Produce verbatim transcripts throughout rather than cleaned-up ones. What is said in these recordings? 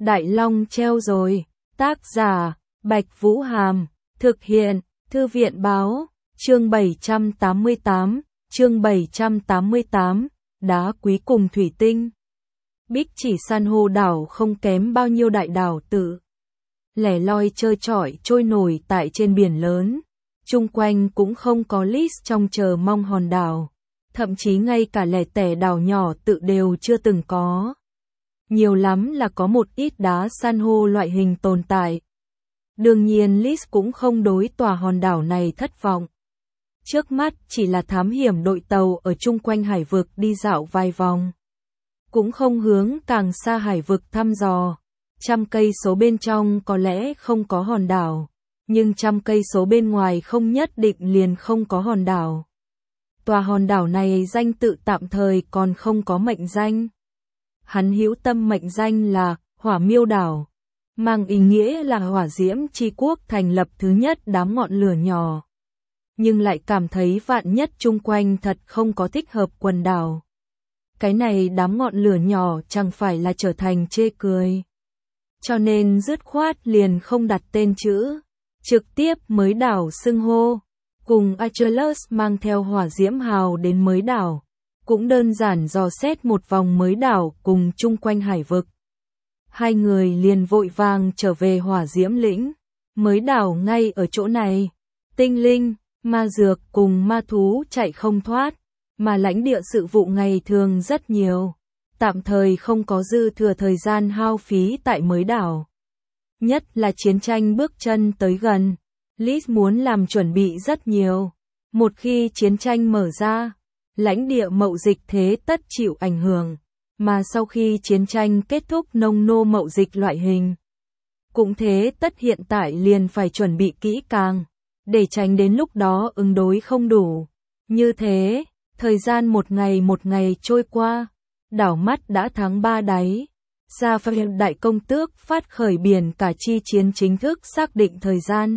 Đại Long treo rồi. Tác giả, Bạch Vũ Hàm. Thực hiện, Thư viện Báo. Chương bảy trăm tám mươi tám. Chương bảy trăm tám mươi tám. Đá quý cùng thủy tinh. Bích chỉ san hô đảo không kém bao nhiêu đại đảo tự lẻ loi trơ trọi trôi nổi tại trên biển lớn. Chung quanh cũng không có list trong chờ mong hòn đảo. Thậm chí ngay cả lẻ tẻ đảo nhỏ tự đều chưa từng có. Nhiều lắm là có một ít đá san hô loại hình tồn tại. Đương nhiên Liz cũng không đối tòa hòn đảo này thất vọng. Trước mắt chỉ là thám hiểm đội tàu ở chung quanh hải vực đi dạo vài vòng. Cũng không hướng càng xa hải vực thăm dò. Trăm cây số bên trong có lẽ không có hòn đảo. Nhưng trăm cây số bên ngoài không nhất định liền không có hòn đảo. Tòa hòn đảo này danh tự tạm thời còn không có mệnh danh. Hắn hữu tâm mệnh danh là Hỏa Miêu Đảo, mang ý nghĩa là hỏa diễm chi quốc thành lập thứ nhất đám ngọn lửa nhỏ. Nhưng lại cảm thấy vạn nhất chung quanh thật không có thích hợp quần đảo. Cái này đám ngọn lửa nhỏ chẳng phải là trở thành chê cười. Cho nên dứt khoát liền không đặt tên chữ, trực tiếp mới đảo xưng hô. Cùng Achilles mang theo hỏa diễm hào đến mới đảo. Cũng đơn giản dò xét một vòng mới đảo cùng chung quanh hải vực. Hai người liền vội vàng trở về hỏa diễm lĩnh. Mới đảo ngay ở chỗ này. Tinh linh, ma dược cùng ma thú chạy không thoát. Mà lãnh địa sự vụ ngày thường rất nhiều. Tạm thời không có dư thừa thời gian hao phí tại mới đảo. Nhất là chiến tranh bước chân tới gần. Liz muốn làm chuẩn bị rất nhiều. Một khi chiến tranh mở ra, lãnh địa mậu dịch thế tất chịu ảnh hưởng. Mà sau khi chiến tranh kết thúc nông nô mậu dịch loại hình. Cũng thế tất hiện tại liền phải chuẩn bị kỹ càng. Để tránh đến lúc đó ứng đối không đủ. Như thế, thời gian một ngày một ngày trôi qua. Đảo mắt đã tháng ba đáy. Gia phạt đại công tước phát khởi biển cả chi chiến chính thức xác định thời gian.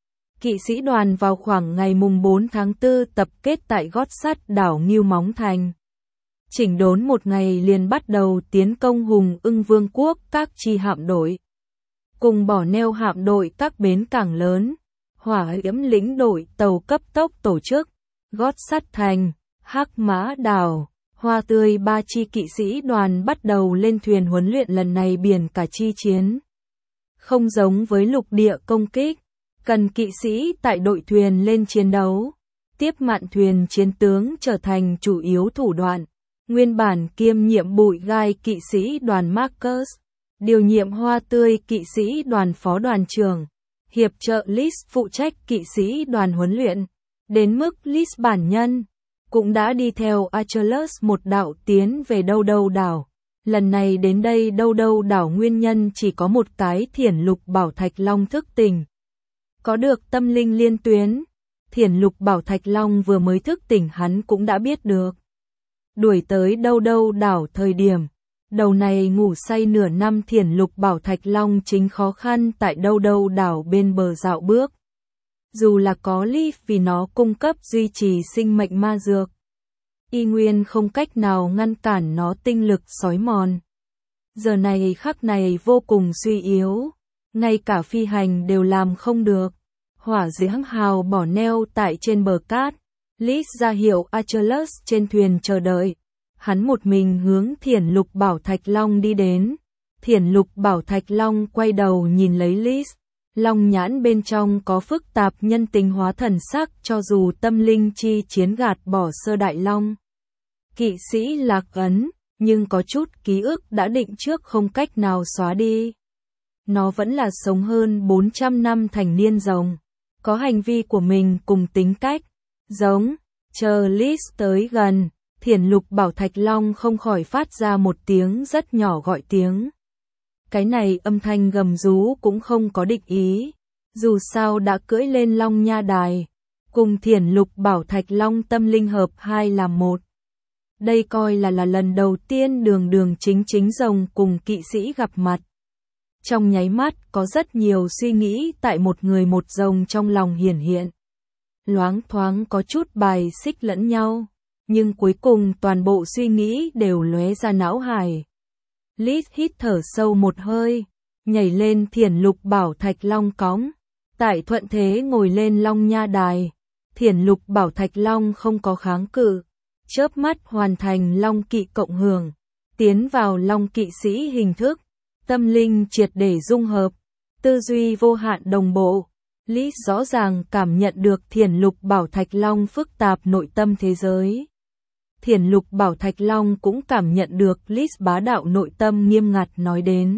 Kỵ sĩ đoàn vào khoảng ngày mùng bốn tháng tư tập kết tại gót sắt đảo Ngưu Móng Thành. Chỉnh đốn một ngày liền bắt đầu tiến công Hùng Ưng Vương quốc các chi hạm đội. Cùng bỏ neo hạm đội các bến cảng lớn. Hỏa Diễm lĩnh đội tàu cấp tốc tổ chức. Gót sắt thành, Hắc Mã đảo, Hoa Tươi ba chi kỵ sĩ đoàn bắt đầu lên thuyền huấn luyện lần này biển cả chi chiến. Không giống với lục địa công kích. Cần kỵ sĩ tại đội thuyền lên chiến đấu. Tiếp mạn thuyền chiến tướng trở thành chủ yếu thủ đoạn. Nguyên bản kiêm nhiệm bụi gai kỵ sĩ đoàn Marcus. Điều nhiệm Hoa Tươi kỵ sĩ đoàn phó đoàn trưởng. Hiệp trợ Liz phụ trách kỵ sĩ đoàn huấn luyện. Đến mức Liz bản nhân cũng đã đi theo Achilles một đạo tiến về đâu đâu đảo. Lần này đến đây đâu đâu đảo nguyên nhân chỉ có một cái Thiển Lục Bảo Thạch Long thức tỉnh. Có được tâm linh liên tuyến, Thiển Lục Bảo Thạch Long vừa mới thức tỉnh hắn cũng đã biết được. Đuổi tới đâu đâu đảo thời điểm, đầu này ngủ say nửa năm Thiển Lục Bảo Thạch Long chính khó khăn tại đâu đâu đảo bên bờ dạo bước. Dù là có Leaf vì nó cung cấp duy trì sinh mệnh ma dược, y nguyên không cách nào ngăn cản nó tinh lực xói mòn. Giờ này khắc này vô cùng suy yếu. Ngay cả phi hành đều làm không được. Hỏa diễm hào bỏ neo tại trên bờ cát. Liz ra hiệu Achilles trên thuyền chờ đợi. Hắn một mình hướng Thiển Lục Bảo Thạch Long đi đến. Thiển Lục Bảo Thạch Long quay đầu nhìn lấy Liz. Long nhãn bên trong có phức tạp nhân tình hóa thần sắc cho dù tâm linh chi chiến gạt bỏ sơ đại long. Kỵ sĩ lạc ấn, nhưng có chút ký ức đã định trước không cách nào xóa đi. Nó vẫn là sống hơn bốn trăm năm thành niên rồng. Có hành vi của mình cùng tính cách. Giống, chờ Liz tới gần, Thiển Lục Bảo Thạch Long không khỏi phát ra một tiếng rất nhỏ gọi tiếng. Cái này âm thanh gầm rú cũng không có định ý. Dù sao đã cưỡi lên Long Nha Đài. Cùng Thiển Lục Bảo Thạch Long tâm linh hợp hai làm một. Đây coi là là lần đầu tiên đường đường chính chính rồng cùng kỵ sĩ gặp mặt. Trong nháy mắt có rất nhiều suy nghĩ tại một người một rồng trong lòng hiển hiện. Loáng thoáng có chút bài xích lẫn nhau, nhưng cuối cùng toàn bộ suy nghĩ đều lóe ra não hải. Liz hít thở sâu một hơi, nhảy lên Thiển Lục Bảo Thạch Long cõng. Tại thuận thế ngồi lên Long Nha Đài, Thiển Lục Bảo Thạch Long không có kháng cự, chớp mắt hoàn thành Long Kỵ cộng hưởng, tiến vào Long Kỵ sĩ hình thức, tâm linh triệt để dung hợp, tư duy vô hạn đồng bộ. Lý rõ ràng cảm nhận được Thiển Lục Bảo Thạch Long phức tạp nội tâm thế giới. Thiển Lục Bảo Thạch Long cũng cảm nhận được Lý bá đạo nội tâm nghiêm ngặt nói đến.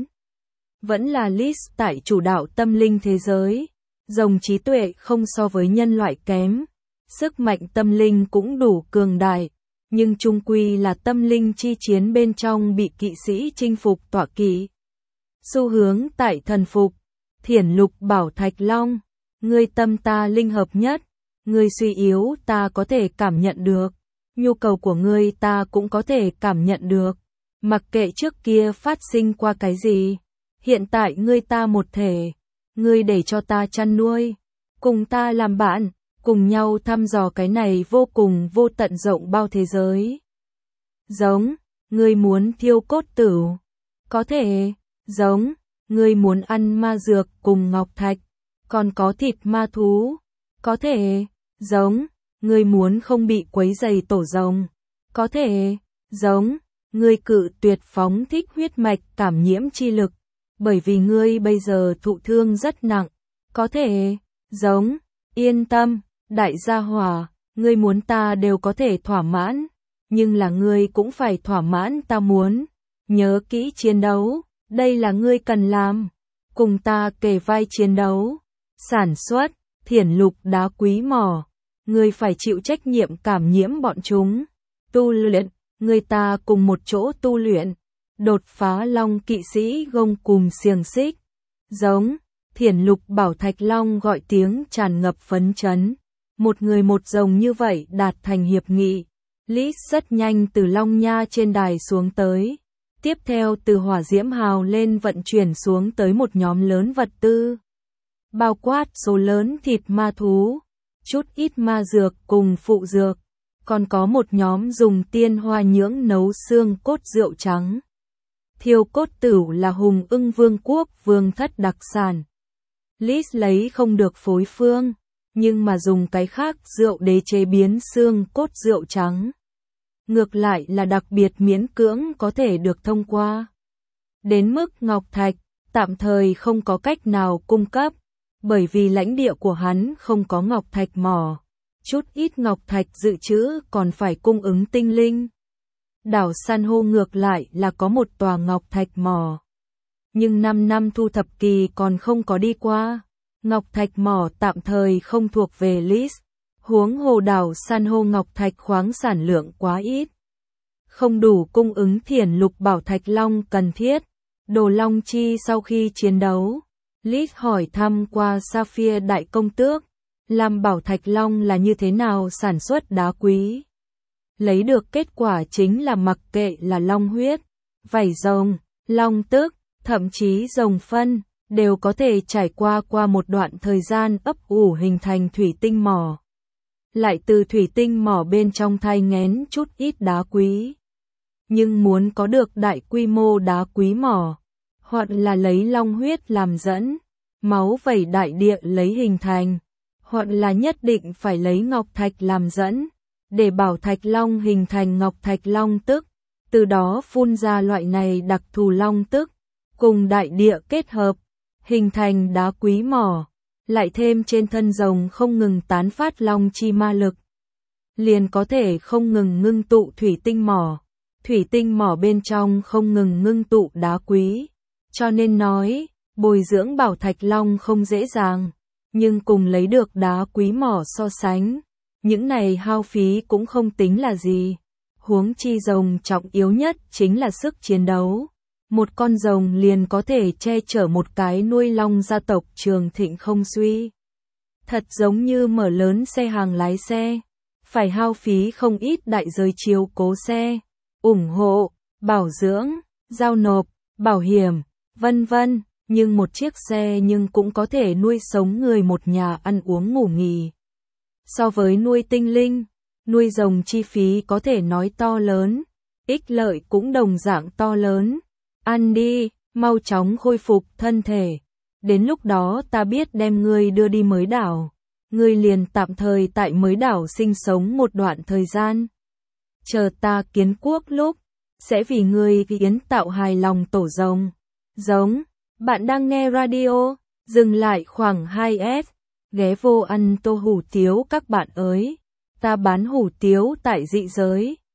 Vẫn là Lý tại chủ đạo tâm linh thế giới, rồng trí tuệ không so với nhân loại kém, sức mạnh tâm linh cũng đủ cường đại, nhưng chung quy là tâm linh chi chiến bên trong bị kỵ sĩ chinh phục tọa kỵ. Xu hướng tại thần phục, Thiển Lục Bảo Thạch Long, ngươi tâm ta linh hợp nhất, ngươi suy yếu ta có thể cảm nhận được, nhu cầu của ngươi ta cũng có thể cảm nhận được, mặc kệ trước kia phát sinh qua cái gì, hiện tại ngươi ta một thể, ngươi để cho ta chăn nuôi, cùng ta làm bạn, cùng nhau thăm dò cái này vô cùng vô tận rộng bao thế giới. Giống, ngươi muốn thiêu cốt tửu, có thể, giống, ngươi muốn ăn ma dược cùng ngọc thạch, còn có thịt ma thú, có thể, giống, ngươi muốn không bị quấy rầy tổ rồng, có thể, giống, ngươi cự tuyệt phóng thích huyết mạch cảm nhiễm chi lực, bởi vì ngươi bây giờ thụ thương rất nặng, có thể, giống, yên tâm, đại gia hỏa, ngươi muốn ta đều có thể thỏa mãn, nhưng là ngươi cũng phải thỏa mãn ta muốn, nhớ kỹ chiến đấu, đây là ngươi cần làm, cùng ta kề vai chiến đấu, sản xuất, Thiển Lục đá quý mỏ, ngươi phải chịu trách nhiệm cảm nhiễm bọn chúng, tu luyện, ngươi ta cùng một chỗ tu luyện, đột phá Long Kỵ sĩ gông cùm xiềng xích, giống, Thiển Lục Bảo Thạch Long gọi tiếng tràn ngập phấn chấn, một người một rồng như vậy đạt thành hiệp nghị, Lý rất nhanh từ Long Nha trên đài xuống tới, tiếp theo từ hỏa diễm hào lên vận chuyển xuống tới một nhóm lớn vật tư, bao quát số lớn thịt ma thú, chút ít ma dược cùng phụ dược, còn có một nhóm dùng tiên hoa nhưỡng nấu xương cốt rượu trắng. Thiêu cốt tửu là Hùng Ưng Vương quốc vương thất đặc sản. Lý lấy không được phối phương, nhưng mà dùng cái khác rượu đế chế biến xương cốt rượu trắng. Ngược lại là đặc biệt miễn cưỡng có thể được thông qua. Đến mức ngọc thạch, tạm thời không có cách nào cung cấp, bởi vì lãnh địa của hắn không có ngọc thạch mỏ. Chút ít ngọc thạch dự trữ còn phải cung ứng tinh linh. Đảo San hô ngược lại là có một tòa ngọc thạch mỏ. Nhưng năm năm thu thập kỳ còn không có đi qua. Ngọc thạch mỏ tạm thời không thuộc về Lý. Huống hồ đảo San hô ngọc thạch khoáng sản lượng quá ít. Không đủ cung ứng Thiển Lục Bảo Thạch Long cần thiết. Đồ Long Chi sau khi chiến đấu, Lý hỏi thăm qua Sapphire Đại Công Tước, làm Bảo Thạch Long là như thế nào sản xuất đá quý. Lấy được kết quả chính là mặc kệ là long huyết, vảy rồng, long tức, thậm chí rồng phân, đều có thể trải qua qua một đoạn thời gian ấp ủ hình thành thủy tinh mỏ. Lại từ thủy tinh mỏ bên trong thai nghén chút ít đá quý. Nhưng muốn có được đại quy mô đá quý mỏ, hoặc là lấy long huyết làm dẫn, máu vảy đại địa lấy hình thành, hoặc là nhất định phải lấy ngọc thạch làm dẫn, để Bảo Thạch Long hình thành ngọc thạch long tức, từ đó phun ra loại này đặc thù long tức, cùng đại địa kết hợp, hình thành đá quý mỏ, lại thêm trên thân rồng không ngừng tán phát long chi ma lực. Liền có thể không ngừng ngưng tụ thủy tinh mỏ, thủy tinh mỏ bên trong không ngừng ngưng tụ đá quý, cho nên nói, bồi dưỡng Bảo Thạch Long không dễ dàng, nhưng cùng lấy được đá quý mỏ so sánh, những này hao phí cũng không tính là gì. Huống chi rồng trọng yếu nhất chính là sức chiến đấu. Một con rồng liền có thể che chở một cái nuôi long gia tộc trường thịnh không suy. Thật giống như mở lớn xe hàng lái xe, phải hao phí không ít đại giới chiếu cố xe, ủng hộ, bảo dưỡng, giao nộp, bảo hiểm, vân vân, nhưng một chiếc xe nhưng cũng có thể nuôi sống người một nhà ăn uống ngủ nghỉ. So với nuôi tinh linh, nuôi rồng chi phí có thể nói to lớn, ích lợi cũng đồng dạng to lớn. Ăn đi, mau chóng khôi phục thân thể. Đến lúc đó ta biết đem ngươi đưa đi mới đảo. Ngươi liền tạm thời tại mới đảo sinh sống một đoạn thời gian. Chờ ta kiến quốc lúc, sẽ vì ngươi kiến tạo hài lòng tổ rồng. Giống, bạn đang nghe radio, dừng lại khoảng hai s, ghé vô ăn tô hủ tiếu các bạn ơi. Ta bán hủ tiếu tại dị giới.